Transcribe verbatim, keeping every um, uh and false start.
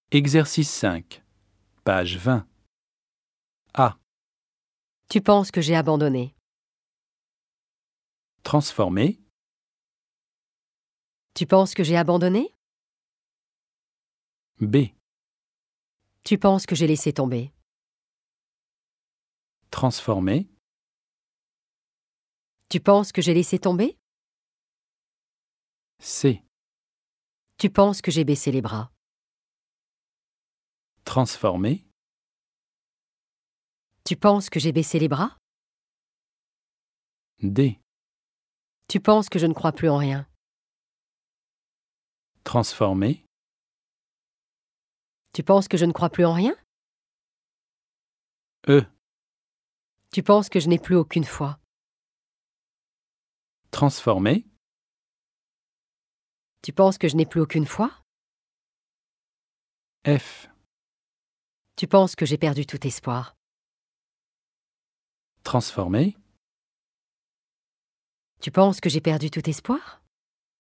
Exercice cinq, page vingt. A. Tu penses que j'ai abandonné. Transformer. Tu penses que j'ai abandonné. B. Tu penses que j'ai laissé tomber. Transformer. Tu penses que j'ai laissé tomber. C. Tu penses que j'ai baissé les bras. Transformer. Tu penses que j'ai baissé les bras. D. Tu penses que je ne crois plus en rien. Transformer. Tu penses que je ne crois plus en rien. E. Tu penses que je n'ai plus aucune foi. Transformer. Tu penses que je n'ai plus aucune foi. F. Tu penses que j'ai perdu tout espoir. Transformer. Tu penses que j'ai perdu tout espoir.